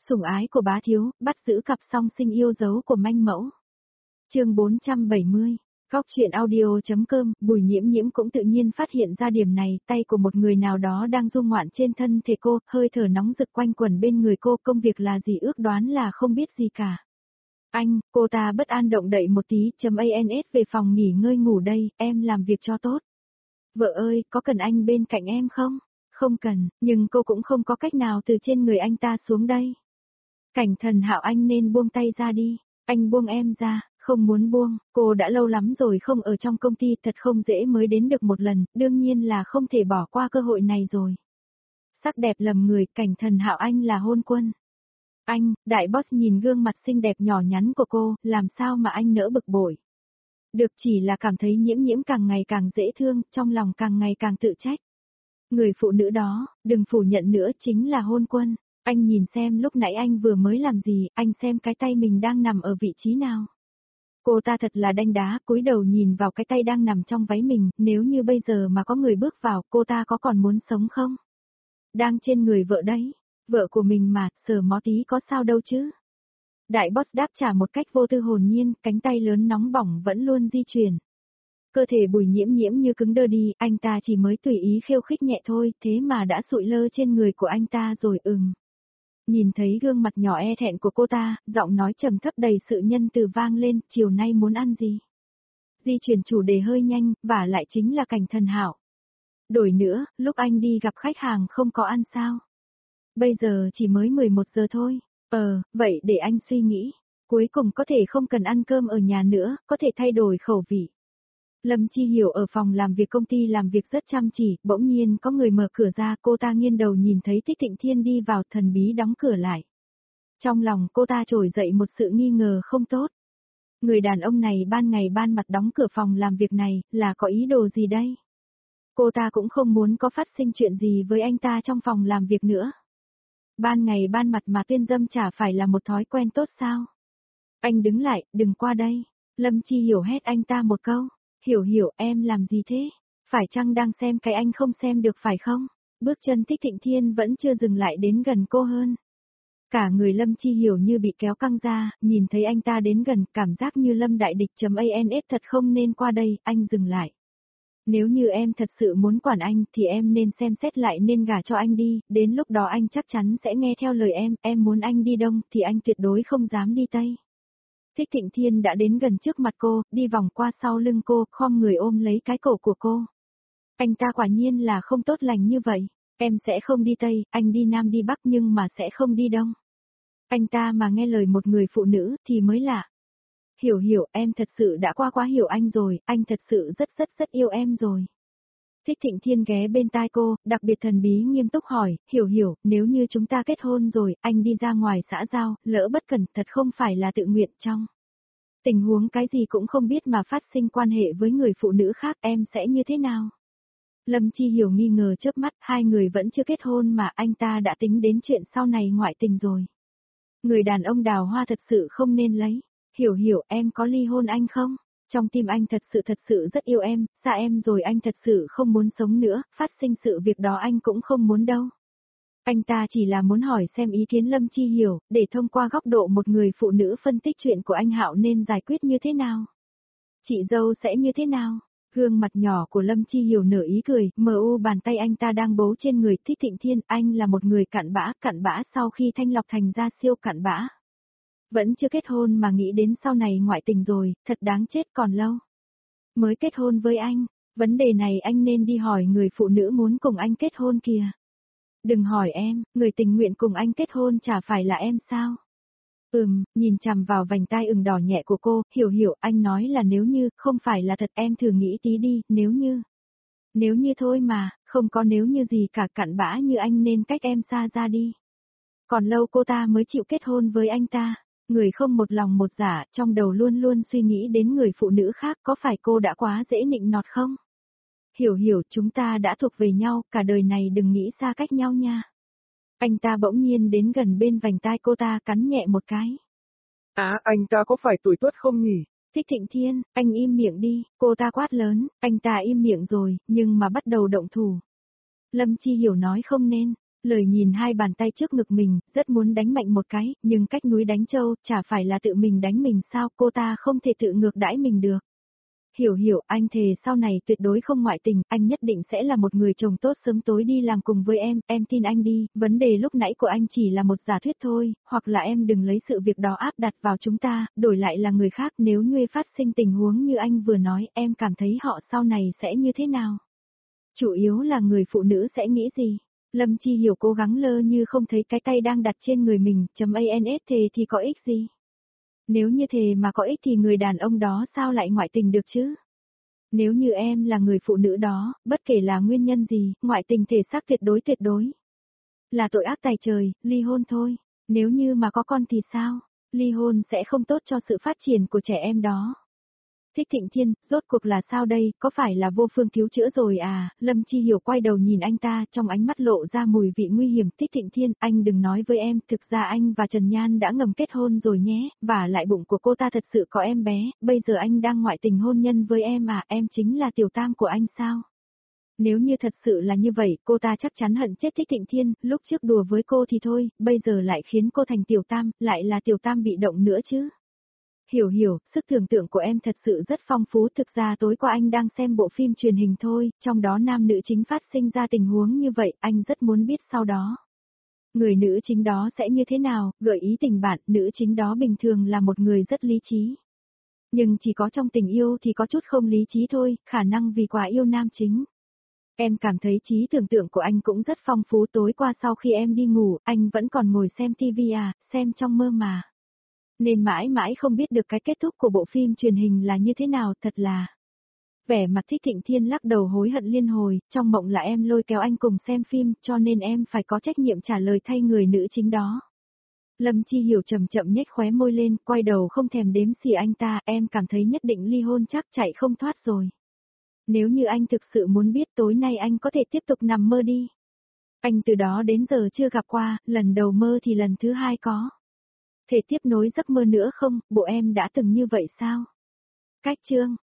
Sủng ái của bá thiếu, bắt giữ cặp song sinh yêu dấu của manh mẫu. Chương 470. Góc truyện audio.com. Bùi Nhiễm Nhiễm cũng tự nhiên phát hiện ra điểm này, tay của một người nào đó đang du ngoạn trên thân thể cô, hơi thở nóng rực quanh quẩn bên người cô, công việc là gì ước đoán là không biết gì cả. Anh, cô ta bất an động đậy một tí, ans về phòng nghỉ ngơi ngủ đây, em làm việc cho tốt. Vợ ơi, có cần anh bên cạnh em không? Không cần, nhưng cô cũng không có cách nào từ trên người anh ta xuống đây. Cảnh Thần Hạo, anh nên buông tay ra đi, anh buông em ra. Không muốn buông, cô đã lâu lắm rồi không ở trong công ty, thật không dễ mới đến được một lần, đương nhiên là không thể bỏ qua cơ hội này rồi. Sắc đẹp lầm người, Cảnh Thần Hạo, anh là hôn quân. Anh, đại boss nhìn gương mặt xinh đẹp nhỏ nhắn của cô, làm sao mà anh nỡ bực bội. Được, chỉ là cảm thấy Nhiễm Nhiễm càng ngày càng dễ thương, trong lòng càng ngày càng tự trách. Người phụ nữ đó, đừng phủ nhận nữa, chính là hôn quân. Anh nhìn xem lúc nãy anh vừa mới làm gì, anh xem cái tay mình đang nằm ở vị trí nào. Cô ta thật là đanh đá, cúi đầu nhìn vào cái tay đang nằm trong váy mình, nếu như bây giờ mà có người bước vào, cô ta có còn muốn sống không? Đang trên người vợ đấy, vợ của mình mà, sờ mó tí có sao đâu chứ? Đại boss đáp trả một cách vô tư hồn nhiên, cánh tay lớn nóng bỏng vẫn luôn di chuyển. Cơ thể Bùi Nhiễm Nhiễm như cứng đơ đi, anh ta chỉ mới tùy ý khiêu khích nhẹ thôi, thế mà đã sụi lơ trên người của anh ta rồi. Nhìn thấy gương mặt nhỏ e thẹn của cô ta, giọng nói trầm thấp đầy sự nhân từ vang lên, chiều nay muốn ăn gì? Di chuyển chủ đề hơi nhanh, vả lại chính là Cảnh Thần Hạo. Đổi nữa, lúc anh đi gặp khách hàng không có ăn sao? Bây giờ chỉ mới 11 giờ thôi. Vậy để anh suy nghĩ. Cuối cùng có thể không cần ăn cơm ở nhà nữa, có thể thay đổi khẩu vị. Lâm Chi Hiểu ở phòng làm việc công ty làm việc rất chăm chỉ, bỗng nhiên có người mở cửa ra, cô ta nghiêng đầu nhìn thấy Thích Thịnh Thiên đi vào, thần bí đóng cửa lại. Trong lòng cô ta trỗi dậy một sự nghi ngờ không tốt. Người đàn ông này ban ngày ban mặt đóng cửa phòng làm việc này, là có ý đồ gì đây? Cô ta cũng không muốn có phát sinh chuyện gì với anh ta trong phòng làm việc nữa. Ban ngày ban mặt mà tuyên dâm chả phải là một thói quen tốt sao? Anh đứng lại, đừng qua đây. Lâm Chi Hiểu hét anh ta một câu. Hiểu, em làm gì thế? Phải chăng đang xem cái anh không xem được phải không? Bước chân Thích Thịnh Thiên vẫn chưa dừng lại đến gần cô hơn. Cả người Lâm Chi Hiểu như bị kéo căng ra, nhìn thấy anh ta đến gần, cảm giác như Lâm đại địch ans thật không nên qua đây, anh dừng lại. Nếu như em thật sự muốn quản anh thì em nên xem xét lại nên gả cho anh đi, đến lúc đó anh chắc chắn sẽ nghe theo lời em muốn anh đi đông thì anh tuyệt đối không dám đi tây. Thích Thịnh Thiên đã đến gần trước mặt cô, đi vòng qua sau lưng cô, khom người ôm lấy cái cổ của cô. Anh ta quả nhiên là không tốt lành như vậy, em sẽ không đi Tây, anh đi Nam đi Bắc nhưng mà sẽ không đi Đông. Anh ta mà nghe lời một người phụ nữ thì mới lạ. Hiểu, em thật sự đã quá hiểu anh rồi, anh thật sự rất yêu em rồi. Thích Thịnh Thiên ghé bên tai cô, đặc biệt thần bí nghiêm túc hỏi, hiểu, nếu như chúng ta kết hôn rồi, anh đi ra ngoài xã giao, lỡ bất cẩn thật không phải là tự nguyện trong. Tình huống cái gì cũng không biết mà phát sinh quan hệ với người phụ nữ khác em sẽ như thế nào? Lâm Chi Hiểu nghi ngờ chớp mắt, hai người vẫn chưa kết hôn mà anh ta đã tính đến chuyện sau này ngoại tình rồi. Người đàn ông đào hoa thật sự không nên lấy. Hiểu, em có ly hôn anh không? Trong tim anh thật sự rất yêu em, xa em rồi anh thật sự không muốn sống nữa, phát sinh sự việc đó anh cũng không muốn đâu. Anh ta chỉ là muốn hỏi xem ý kiến Lâm Chi Hiểu, để thông qua góc độ một người phụ nữ phân tích chuyện của anh Hạo nên giải quyết như thế nào. Chị dâu sẽ như thế nào? Gương mặt nhỏ của Lâm Chi Hiểu nở ý cười, bàn tay anh ta đang bấu trên người Thích Thịnh Thiên, anh là một người cặn bã sau khi thanh lọc thành ra siêu cặn bã. Vẫn chưa kết hôn mà nghĩ đến sau này ngoại tình rồi, thật đáng chết còn lâu. Mới kết hôn với anh, vấn đề này anh nên đi hỏi người phụ nữ muốn cùng anh kết hôn kìa. Đừng hỏi em, người tình nguyện cùng anh kết hôn chả phải là em sao? Nhìn chằm vào vành tai ửng đỏ nhẹ của cô, hiểu, anh nói là nếu như, không phải là thật em thử nghĩ tí đi, nếu như. Nếu như thôi mà, không có nếu như gì cả, cặn bã như anh nên cách em xa ra đi. Còn lâu cô ta mới chịu kết hôn với anh ta. Người không một lòng một dạ, trong đầu luôn luôn suy nghĩ đến người phụ nữ khác, có phải cô đã quá dễ nịnh nọt không? Hiểu, chúng ta đã thuộc về nhau, cả đời này đừng nghĩ xa cách nhau nha. Anh ta bỗng nhiên đến gần bên vành tai cô ta, cắn nhẹ một cái. Anh ta có phải tuổi tuất không nhỉ? Thích Thịnh Thiên, anh im miệng đi, cô ta quát lớn, anh ta im miệng rồi, nhưng mà bắt đầu động thủ. Lâm Chi Hiểu nói không nên. Lời nhìn hai bàn tay trước ngực mình, rất muốn đánh mạnh một cái, nhưng cách núi đánh trâu, chả phải là tự mình đánh mình sao, cô ta không thể tự ngược đãi mình được. Hiểu, anh thề sau này tuyệt đối không ngoại tình, anh nhất định sẽ là một người chồng tốt sớm tối đi làm cùng với em tin anh đi, vấn đề lúc nãy của anh chỉ là một giả thuyết thôi, hoặc là em đừng lấy sự việc đó áp đặt vào chúng ta, đổi lại là người khác nếu như phát sinh tình huống như anh vừa nói, em cảm thấy họ sau này sẽ như thế nào? Chủ yếu là người phụ nữ sẽ nghĩ gì? Lâm Chi Hiểu cố gắng lơ như không thấy cái tay đang đặt trên người mình, ans thề thì có ích gì? Nếu như thế mà có ích thì người đàn ông đó sao lại ngoại tình được chứ? Nếu như em là người phụ nữ đó, bất kể là nguyên nhân gì, ngoại tình thể xác tuyệt đối. Là tội ác tày trời, ly hôn thôi. Nếu như mà có con thì sao? Ly hôn sẽ không tốt cho sự phát triển của trẻ em đó. Thích Thịnh Thiên, rốt cuộc là sao đây, có phải là vô phương cứu chữa rồi à? Lâm Chi Hiểu quay đầu nhìn anh ta, trong ánh mắt lộ ra mùi vị nguy hiểm. Thích Thịnh Thiên, anh đừng nói với em, thực ra anh và Trần Nhan đã ngầm kết hôn rồi nhé, và lại bụng của cô ta thật sự có em bé, bây giờ anh đang ngoại tình hôn nhân với em à, em chính là tiểu tam của anh sao? Nếu như thật sự là như vậy, cô ta chắc chắn hận chết Thích Thịnh Thiên, lúc trước đùa với cô thì thôi, bây giờ lại khiến cô thành tiểu tam, lại là tiểu tam bị động nữa chứ. Hiểu, sức tưởng tượng của em thật sự rất phong phú, thực ra tối qua anh đang xem bộ phim truyền hình thôi, trong đó nam nữ chính phát sinh ra tình huống như vậy, anh rất muốn biết sau đó. Người nữ chính đó sẽ như thế nào, gợi ý tình bạn, nữ chính đó bình thường là một người rất lý trí. Nhưng chỉ có trong tình yêu thì có chút không lý trí thôi, khả năng vì quá yêu nam chính. Em cảm thấy trí tưởng tượng của anh cũng rất phong phú, tối qua sau khi em đi ngủ, anh vẫn còn ngồi xem tivi à, xem trong mơ mà. Nên mãi mãi không biết được cái kết thúc của bộ phim truyền hình là như thế nào, thật là. Vẻ mặt Thích Thịnh Thiên lắc đầu hối hận liên hồi, trong mộng là em lôi kéo anh cùng xem phim, cho nên em phải có trách nhiệm trả lời thay người nữ chính đó. Lâm Chi Hiểu chậm chậm nhếch khóe môi lên, quay đầu không thèm đếm xỉa anh ta, em cảm thấy nhất định ly hôn chắc chạy không thoát rồi. Nếu như anh thực sự muốn biết tối nay anh có thể tiếp tục nằm mơ đi. Anh từ đó đến giờ chưa gặp qua, lần đầu mơ thì lần thứ hai có. Thể tiếp nối giấc mơ nữa không, bộ em đã từng như vậy sao? Cách chương